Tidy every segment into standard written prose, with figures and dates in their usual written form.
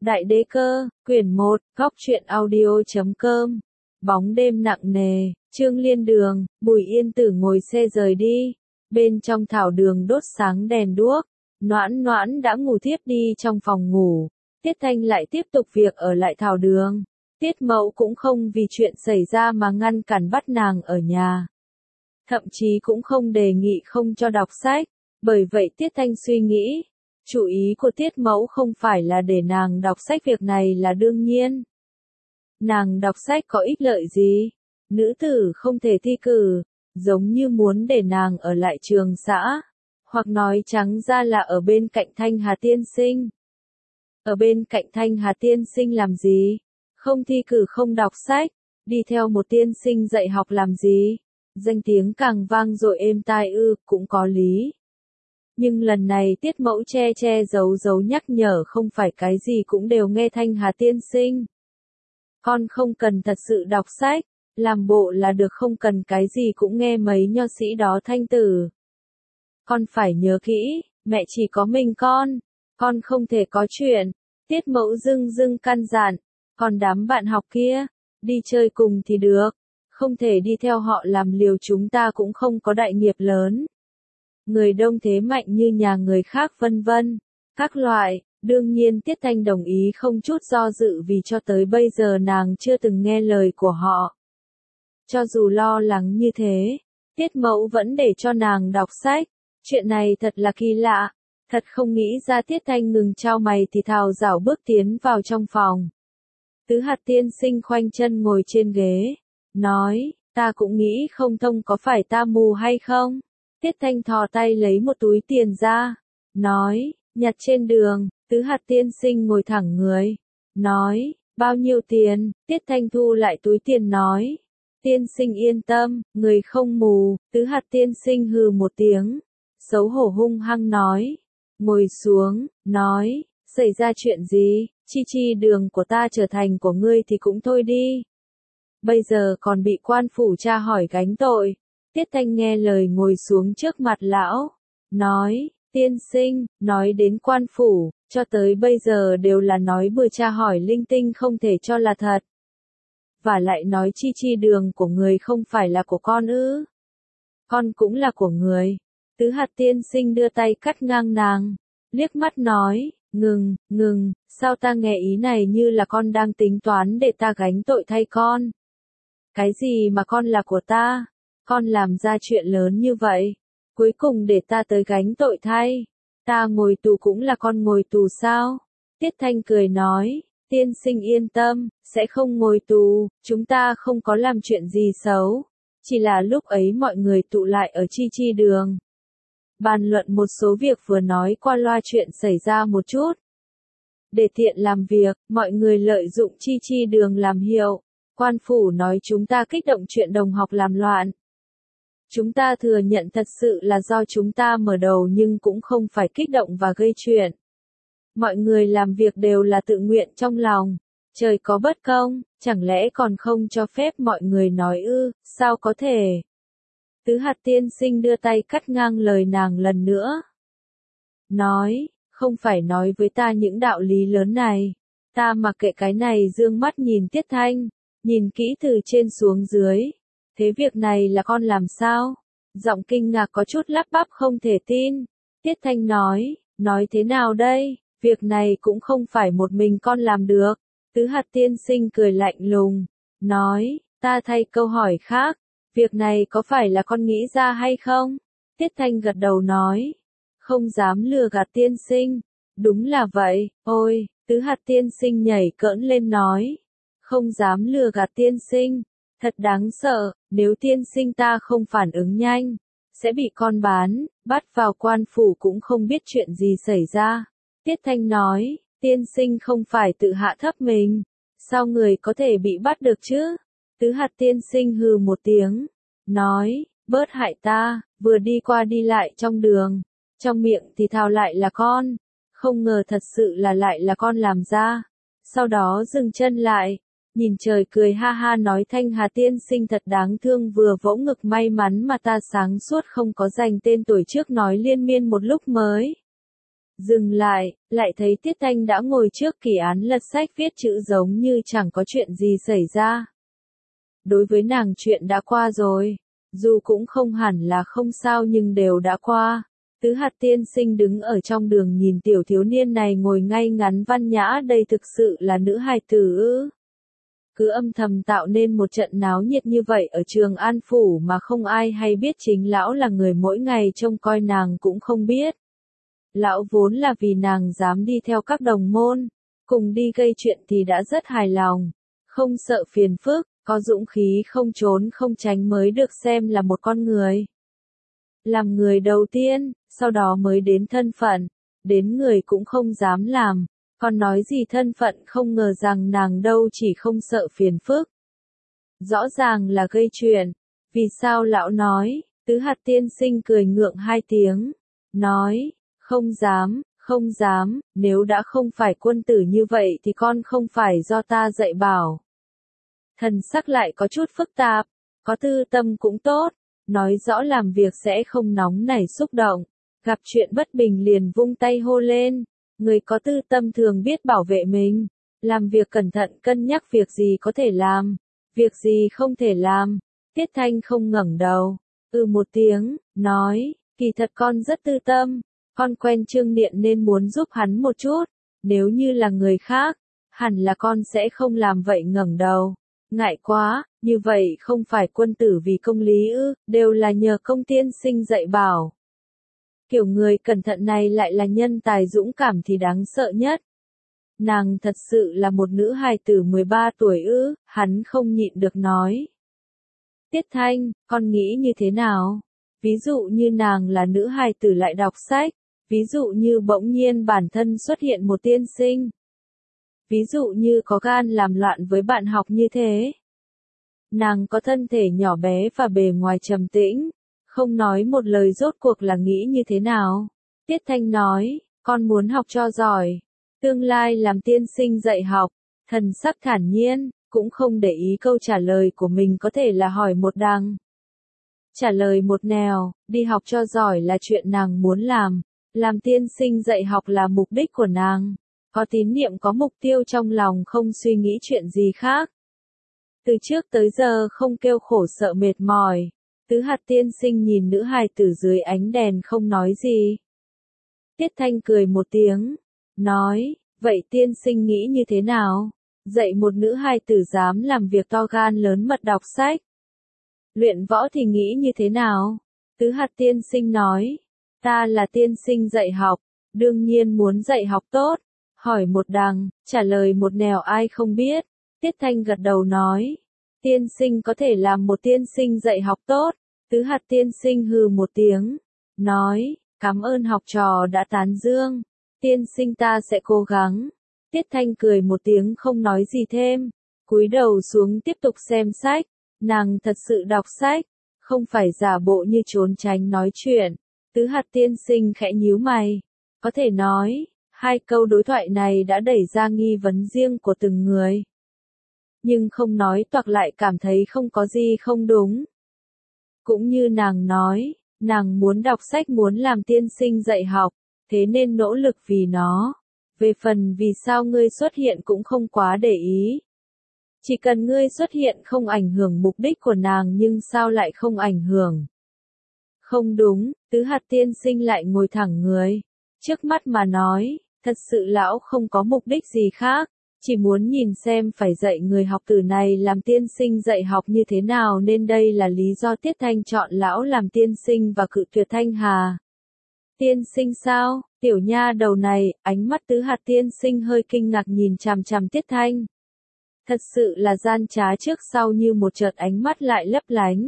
Đại đế cơ, quyển 1, góc truyện audio.com. Bóng đêm nặng nề, Trương Liên Đường, Bùi Yên Tử ngồi xe rời đi. Bên trong thảo đường đốt sáng đèn đuốc. Noãn Noãn đã ngủ thiếp đi trong phòng ngủ. Tiết Thanh lại tiếp tục việc ở lại thảo đường. Tiết Mẫu cũng không vì chuyện xảy ra mà ngăn cản bắt nàng ở nhà. Thậm chí cũng không đề nghị không cho đọc sách. Bởi vậy Tiết Thanh suy nghĩ, chủ ý của Tiết Mẫu không phải là để nàng đọc sách, việc này là đương nhiên. Nàng đọc sách có ích lợi gì? Nữ tử không thể thi cử, giống như muốn để nàng ở lại trường xã, hoặc nói trắng ra là ở bên cạnh Thanh Hà tiên sinh. Ở bên cạnh Thanh Hà tiên sinh làm gì? Không thi cử không đọc sách, đi theo một tiên sinh dạy học làm gì? Danh tiếng càng vang dội êm tai cũng có lý. Nhưng lần này Tiết Mẫu che giấu nhắc nhở không phải cái gì cũng đều nghe Thanh Hà tiên sinh. Con không cần thật sự đọc sách, làm bộ là được, không cần cái gì cũng nghe mấy nho sĩ đó thanh tử. Con phải nhớ kỹ, mẹ chỉ có mình con không thể có chuyện. Tiết Mẫu dưng căn dặn, còn đám bạn học kia, đi chơi cùng thì được, không thể đi theo họ làm liều, chúng ta cũng không có đại nghiệp lớn. Người đông thế mạnh như nhà người khác vân vân, các loại. Đương nhiên Tiết Thanh đồng ý không chút do dự, vì cho tới bây giờ nàng chưa từng nghe lời của họ. Cho dù lo lắng như thế, Tiết Mẫu vẫn để cho nàng đọc sách. Chuyện này thật là kỳ lạ, thật không nghĩ ra. Tiết Thanh ngừng chau mày thì thào dảo bước tiến vào trong phòng. Tứ Hạt tiên sinh khoanh chân ngồi trên ghế, nói, ta cũng nghĩ không thông, có phải ta mù hay không? Tiết Thanh thò tay lấy một túi tiền ra, nói, nhặt trên đường. Tứ Hạt tiên sinh ngồi thẳng người, nói, bao nhiêu tiền? Tiết Thanh thu lại túi tiền nói, tiên sinh yên tâm, người không mù. Tứ Hạt tiên sinh hừ một tiếng, xấu hổ hung hăng nói, ngồi xuống, nói, xảy ra chuyện gì? Chi đường của ta trở thành của ngươi thì cũng thôi đi. Bây giờ còn bị quan phủ tra hỏi gánh tội. Tiết Thanh nghe lời ngồi xuống trước mặt lão, nói, tiên sinh, nói đến quan phủ, cho tới bây giờ đều là nói bừa, tra hỏi linh tinh không thể cho là thật. Và lại nói chi đường của người không phải là của con ư? Con cũng là của người. Tứ Hạt tiên sinh đưa tay cắt ngang nàng, liếc mắt nói, ngừng, sao ta nghe ý này như là con đang tính toán để ta gánh tội thay con. Cái gì mà con là của ta? Con làm ra chuyện lớn như vậy, cuối cùng để ta tới gánh tội thay. Ta ngồi tù cũng là con ngồi tù sao? Tiết Thanh cười nói, tiên sinh yên tâm, sẽ không ngồi tù, chúng ta không có làm chuyện gì xấu. Chỉ là lúc ấy mọi người tụ lại ở chi đường, bàn luận một số việc, vừa nói qua loa chuyện xảy ra một chút. Để tiện làm việc, mọi người lợi dụng chi đường làm hiệu. Quan phủ nói chúng ta kích động chuyện đồng học làm loạn. Chúng ta thừa nhận thật sự là do chúng ta mở đầu, nhưng cũng không phải kích động và gây chuyện. Mọi người làm việc đều là tự nguyện trong lòng. Trời có bất công, chẳng lẽ còn không cho phép mọi người nói ư? Sao có thể? Tứ Hạt tiên sinh đưa tay cắt ngang lời nàng lần nữa. Nói, không phải nói với ta những đạo lý lớn này. Ta mặc kệ cái này. Dương mắt nhìn Tiết Thanh, nhìn kỹ từ trên xuống dưới. Thế việc này là con làm sao? Giọng kinh ngạc có chút lắp bắp không thể tin. Tiết Thanh nói thế nào đây? Việc này cũng không phải một mình con làm được. Tứ Hạt tiên sinh cười lạnh lùng, nói, ta thay câu hỏi khác. Việc này có phải là con nghĩ ra hay không? Tiết Thanh gật đầu nói, không dám lừa gạt tiên sinh. Đúng là vậy. Ôi, Tứ Hạt tiên sinh nhảy cỡn lên nói, không dám lừa gạt tiên sinh. Thật đáng sợ, nếu tiên sinh ta không phản ứng nhanh, sẽ bị con bắt vào quan phủ cũng không biết chuyện gì xảy ra. Tiết Thanh nói, tiên sinh không phải tự hạ thấp mình, sao người có thể bị bắt được chứ? Tứ Hạt tiên sinh hừ một tiếng, nói, bớt hại ta. Vừa đi qua đi lại trong đường, trong miệng thì thào lại là con, không ngờ thật sự là lại là con làm ra. Sau đó dừng chân lại, nhìn trời cười ha ha nói, Thanh Hà tiên sinh thật đáng thương, vừa vỗ ngực, may mắn mà ta sáng suốt không có dành tên tuổi trước nói liên miên một lúc mới Dừng lại thấy Tiết Thanh đã ngồi trước kỳ án lật sách viết chữ giống như chẳng có chuyện gì xảy ra. Đối với nàng chuyện đã qua rồi, dù cũng không hẳn là không sao nhưng đều đã qua. Tứ Hạt tiên sinh đứng ở trong đường nhìn tiểu thiếu niên này ngồi ngay ngắn văn nhã, đây thực sự là nữ hài tử ư? Cứ âm thầm tạo nên một trận náo nhiệt như vậy ở Trường An Phủ mà không ai hay biết, chính lão là người mỗi ngày trông coi nàng cũng không biết. Lão vốn là vì nàng dám đi theo các đồng môn, cùng đi gây chuyện thì đã rất hài lòng, không sợ phiền phức, có dũng khí không trốn không tránh mới được xem là một con người. Làm người đầu tiên, sau đó mới đến thân phận, đến người cũng không dám làm, còn nói gì thân phận, không ngờ rằng nàng đâu chỉ không sợ phiền phức. Rõ ràng là gây chuyện, vì sao lão nói, Tứ Hạt tiên sinh cười ngượng hai tiếng, nói, không dám, nếu đã không phải quân tử như vậy thì con không phải do ta dạy bảo. Thần sắc lại có chút phức tạp, có tư tâm cũng tốt, nói rõ làm việc sẽ không nóng nảy xúc động, gặp chuyện bất bình liền vung tay hô lên, người có tư tâm thường biết bảo vệ mình, làm việc cẩn thận cân nhắc việc gì có thể làm, việc gì không thể làm. Tiết Thanh không ngẩng đầu, một tiếng, nói, kỳ thật con rất tư tâm, con quen Trương Niệm nên muốn giúp hắn một chút, nếu như là người khác, hẳn là con sẽ không làm vậy. Ngẩng đầu, ngại quá, như vậy không phải quân tử vì công lý ư, đều là nhờ Công tiên sinh dạy bảo. Kiểu người cẩn thận này lại là nhân tài dũng cảm thì đáng sợ nhất. Nàng thật sự là một nữ hài tử 13 tuổi ư, hắn không nhịn được nói. Tiết Thanh, con nghĩ như thế nào? Ví dụ như nàng là nữ hài tử lại đọc sách, ví dụ như bỗng nhiên bản thân xuất hiện một tiên sinh. Ví dụ như có gan làm loạn với bạn học như thế. Nàng có thân thể nhỏ bé và bề ngoài trầm tĩnh, không nói một lời, rốt cuộc là nghĩ như thế nào? Tiết Thanh nói, con muốn học cho giỏi, tương lai làm tiên sinh dạy học, thần sắc thản nhiên, cũng không để ý câu trả lời của mình có thể là hỏi một đằng. Trả lời một nẻo, đi học cho giỏi là chuyện nàng muốn làm tiên sinh dạy học là mục đích của nàng. Có tín niệm, có mục tiêu trong lòng, không suy nghĩ chuyện gì khác. Từ trước tới giờ không kêu khổ sợ mệt mỏi. Tứ Hạt tiên sinh nhìn nữ hài tử dưới ánh đèn không nói gì. Tiết Thanh cười một tiếng, nói, vậy tiên sinh nghĩ như thế nào? Dạy một nữ hài tử dám làm việc to gan lớn mật đọc sách. Luyện võ thì nghĩ như thế nào? Tứ Hạt tiên sinh nói, ta là tiên sinh dạy học, đương nhiên muốn dạy học tốt. Hỏi một đằng, trả lời một nẻo, ai không biết. Tiết Thanh gật đầu nói, tiên sinh có thể làm một tiên sinh dạy học tốt. Tứ Hạt tiên sinh hừ một tiếng, nói, cảm ơn học trò đã tán dương, tiên sinh ta sẽ cố gắng. Tiết Thanh cười một tiếng không nói gì thêm, cúi đầu xuống tiếp tục xem sách. Nàng thật sự đọc sách, không phải giả bộ như trốn tránh nói chuyện. Tứ Hạt tiên sinh khẽ nhíu mày, có thể nói, hai câu đối thoại này đã đẩy ra nghi vấn riêng của từng người. Nhưng không nói toạc lại cảm thấy không có gì không đúng. Cũng như nàng nói, nàng muốn đọc sách, muốn làm tiên sinh dạy học, thế nên nỗ lực vì nó. Về phần vì sao ngươi xuất hiện cũng không quá để ý. Chỉ cần ngươi xuất hiện không ảnh hưởng mục đích của nàng, nhưng sao lại không ảnh hưởng? Không đúng, Tứ Hạt tiên sinh lại ngồi thẳng người. Trước mắt mà nói, thật sự lão không có mục đích gì khác, chỉ muốn nhìn xem phải dạy người học tử này làm tiên sinh dạy học như thế nào, nên đây là lý do Tiết Thanh chọn lão làm tiên sinh và cự tuyệt Thanh Hà. Tiên sinh sao? Tiểu nha đầu này, ánh mắt Tứ Hạt tiên sinh hơi kinh ngạc nhìn chằm chằm Tiết Thanh. Thật sự là gian trá, trước sau như một chợt ánh mắt lại lấp lánh.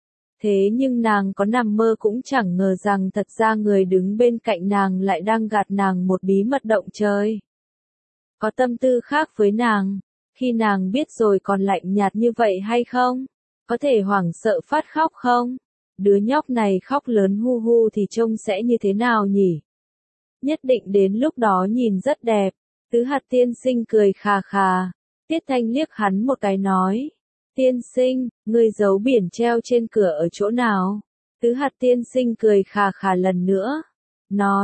Thế nhưng nàng có nằm mơ cũng chẳng ngờ rằng thật ra người đứng bên cạnh nàng lại đang gạt nàng một bí mật động trời. Có tâm tư khác với nàng, khi nàng biết rồi còn lạnh nhạt như vậy hay không? Có thể hoảng sợ phát khóc không? Đứa nhóc này khóc lớn hu hu thì trông sẽ như thế nào nhỉ? Nhất định đến lúc đó nhìn rất đẹp. Tứ Hạt tiên sinh cười khà khà. Tiết Thanh liếc hắn một cái nói, tiên sinh, ngươi giấu biển treo trên cửa ở chỗ nào? Tứ Hạt tiên sinh cười khà khà lần nữa, nói,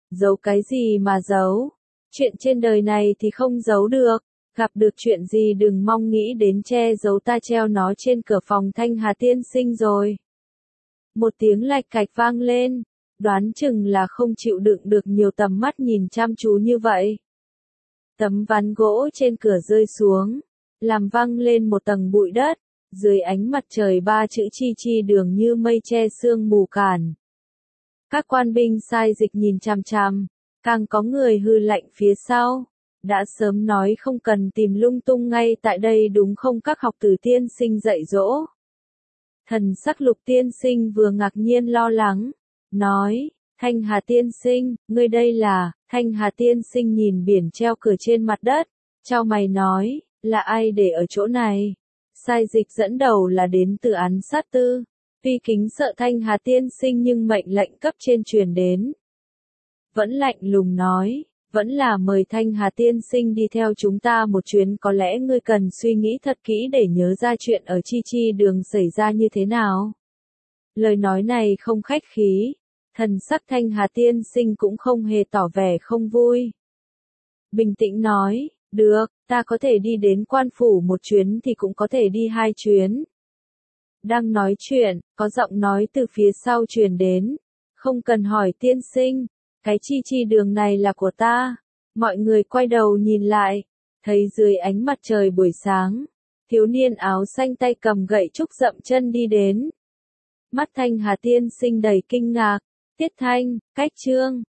Giấu cái gì mà giấu? Chuyện trên đời này thì không giấu được. Gặp được chuyện gì đừng mong nghĩ đến che giấu, ta treo nó trên cửa phòng Thanh Hà tiên sinh rồi. Một tiếng lạch cạch vang lên, đoán chừng là không chịu đựng được nhiều tầm mắt nhìn chăm chú như vậy. Tấm ván gỗ trên cửa rơi xuống, làm văng lên một tầng bụi đất, dưới ánh mặt trời ba chữ chi chi đường như mây che sương mù cản. Các quan binh sai dịch nhìn chằm chằm, càng có người hư lạnh phía sau. Đã sớm nói không cần tìm lung tung ngay tại đây đúng không, các học tử tiên sinh dạy dỗ. Thần sắc Lục tiên sinh vừa ngạc nhiên lo lắng, nói, Thanh Hà tiên sinh, ngươi đây là, Thanh Hà tiên sinh nhìn biển treo cửa trên mặt đất, chau mày nói, là ai để ở chỗ này? Sai dịch dẫn đầu là đến từ án sát tư, tuy kính sợ Thanh Hà tiên sinh nhưng mệnh lệnh cấp trên truyền đến. Vẫn lạnh lùng nói, vẫn là mời Thanh Hà tiên sinh đi theo chúng ta một chuyến, có lẽ ngươi cần suy nghĩ thật kỹ để nhớ ra chuyện ở Chi Chi đường xảy ra như thế nào. Lời nói này không khách khí, thần sắc Thanh Hà tiên sinh cũng không hề tỏ vẻ không vui. Bình tĩnh nói, được, ta có thể đi đến quan phủ một chuyến thì cũng có thể đi hai chuyến. Đang nói chuyện, có giọng nói từ phía sau truyền đến, không cần hỏi tiên sinh. Cái Chi Chi đường này là của ta. Mọi người quay đầu nhìn lại, thấy dưới ánh mặt trời buổi sáng, thiếu niên áo xanh tay cầm gậy trúc dậm chân đi đến. Mắt Thanh Hà tiên sinh đầy kinh ngạc, Tiết Thanh, Cách Trương,